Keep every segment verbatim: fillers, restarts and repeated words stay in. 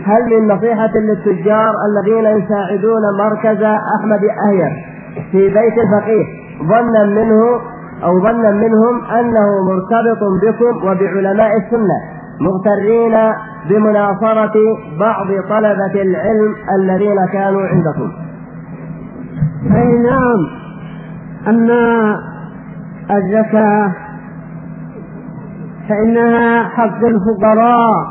هل من نصيحة للتجار الذين يساعدون مركز أحمد أهير في بيت الفقيه ظنا منه أو ظنا منهم أنه مرتبط بكم وبعلماء السنة مغترين بمناصرة بعض طلبة العلم الذين كانوا عندكم؟ أي نعم. أما الزكاة فإنها حق الفقراء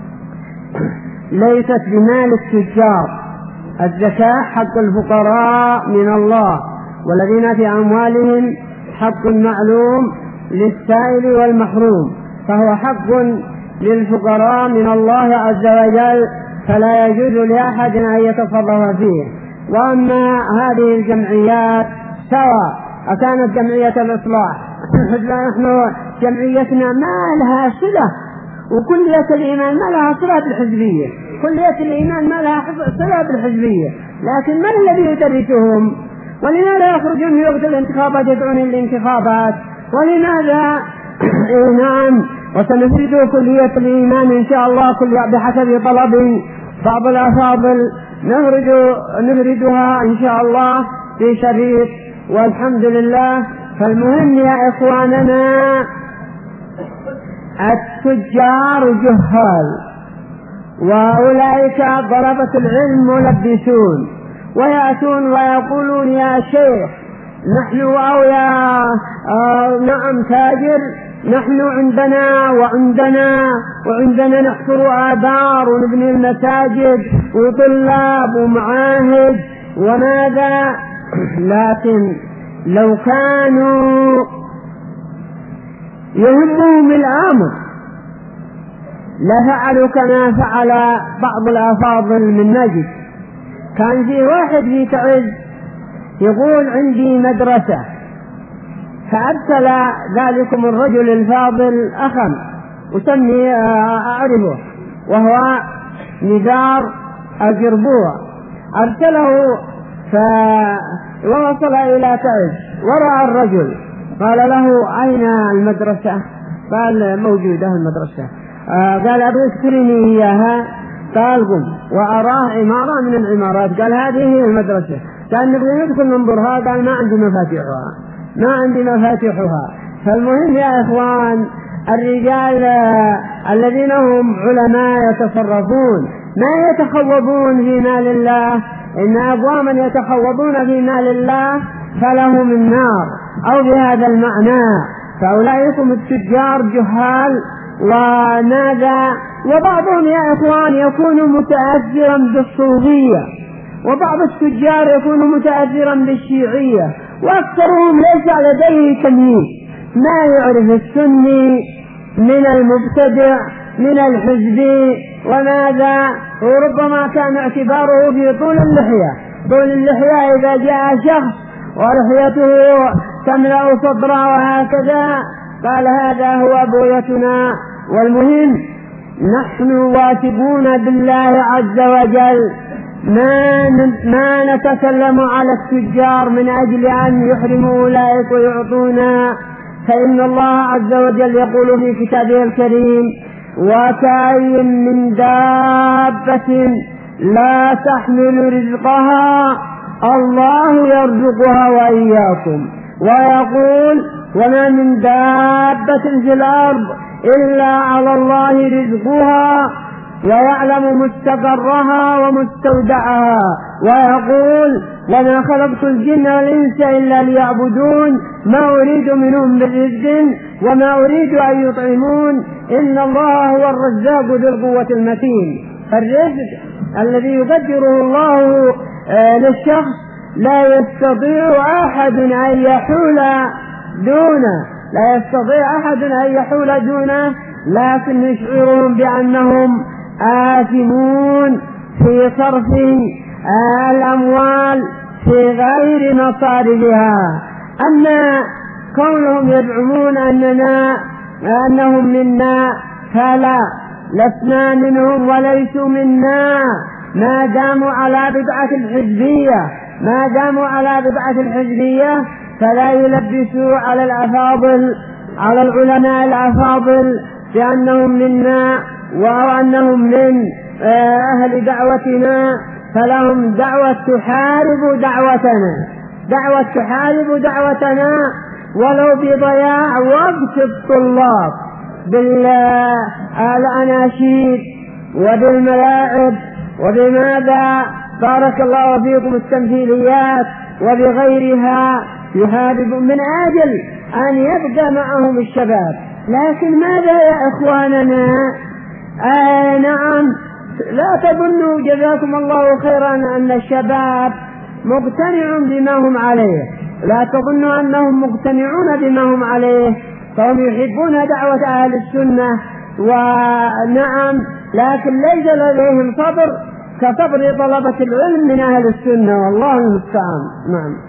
ليست بمال التجار. الزكاة حق الفقراء من الله، والذين في أموالهم حق معلوم للسائل والمحروم، فهو حق للفقراء من الله عز وجل، فلا يجوز لأحد أن يتصرف فيه. وأما هذه الجمعيات سواء أكانت جمعية الإصلاح، نحن جمعيتنا ما لها صلة، وكلية الإيمان ما لها صلة بالحزبية، كلية الإيمان ما لها صلة بالحزبية، لكن من الذي يدرسهم؟ ولماذا يخرجون في وقت الانتخابات يدعون الانتخابات؟ ولماذا؟ نعم. وسنفرد كلية الإيمان إن شاء الله كل بحسب طلب بعض الأفاضل نفردها إن شاء الله في شريط، والحمد لله. فالمهم يا إخواننا، التجار جهال، وأولئك ضربة العلم ملبسون، ويأتون ويقولون يا شيخ نحن أو يا آه نعم تاجر، نحن عندنا وعندنا وعندنا نحفر آبار ونبني المساجد وطلاب ومعاهد وماذا. لكن لو كانوا يهمهم الأمر لفعلوا كما فعل بعض الأفاضل من نجد. كان في واحد في تعز يقول عندي مدرسة، فأرسل ذلكم الرجل الفاضل أخا وسمي أعرفه وهو نزار الجربوع، أرسله فوصل إلى تعز ورأى الرجل، قال له أين المدرسة؟ قال موجودة المدرسة. قال أبغيك تريني إياها؟ قال قم، وأراه عمارة من العمارات، قال هذه هي المدرسة. قال نبغي ندخل ننظرها، قال ما عندي مفاتيحها ما عندي مفاتيحها. فالمهم يا إخوان، الرجال الذين هم علماء يتصرفون ما يتخوضون في مال الله، إن أقواما يتخوضون في مال الله فلهم النار، أو بهذا المعنى. فأولئكم التجار جهال وماذا. وبعضهم يا إخوان يكون متأثرا بالصوفية، وبعض التجار يكون متأثرا بالشيعية، وأكثرهم ليس لديه تمييز، ما يعرف السني من المبتدع من الحزبي وماذا. وربما كان اعتباره في طول اللحية، طول اللحية إذا جاء شخص ولحيته تملأ صدره وهكذا قال هذا هو بويتنا. والمهم نحن واثقون بالله عز وجل، ما ما نتكلم على التجار من أجل أن يحرموا أولئك ويعطونا، فإن الله عز وجل يقول في كتابه الكريم وكأي من دابة لا تحمل رزقها الله يرزقها وإياكم، ويقول وما من دابة في الأرض إلا على الله رزقها ويعلم مستقرها ومستودعها، ويقول وما خلقت الجن والإنس إلا ليعبدون ما أريد منهم من رزق وما أريد أن يطعمون إن الله هو الرزاق ذو القوة المتين. الرزق الذي يقدره الله للشخص لا يستطيع أحد أن يحول دونه، لا يستطيع أحد أن يحول دونه، لكن يشعرهم بأنهم آثمون في صرف الأموال في غير مصارفها. أما كونهم يدعمون أننا أنهم منا فلا، لسنا منهم وليسوا منا، ما داموا على بدعة الحزبية ما داموا على بدعة الحزبية فلا يلبسوا على الأفاضل على العلماء الأفاضل بأنهم منا وأنهم من أهل دعوتنا فلهم دعوة تحارب دعوتنا، دعوة تحارب دعوتنا ولو بضياع وقت الطلاب بالأناشيد وبالملاعب وبماذا بارك الله فيكم التمثيليات وبغيرها، يحارب من أجل أن يبقى معهم الشباب. لكن ماذا يا إخواننا؟ آه نعم، لا تظنوا جزاكم الله خيرا أن الشباب مقتنع بما هم عليه، لا تظنوا أنهم مقتنعون بما هم عليه، فهم يحبون دعوة أهل السنة ونعم، لكن ليس لديهم صبر كصبر طلبة العلم من أهل السنة، والله المستعان. نعم.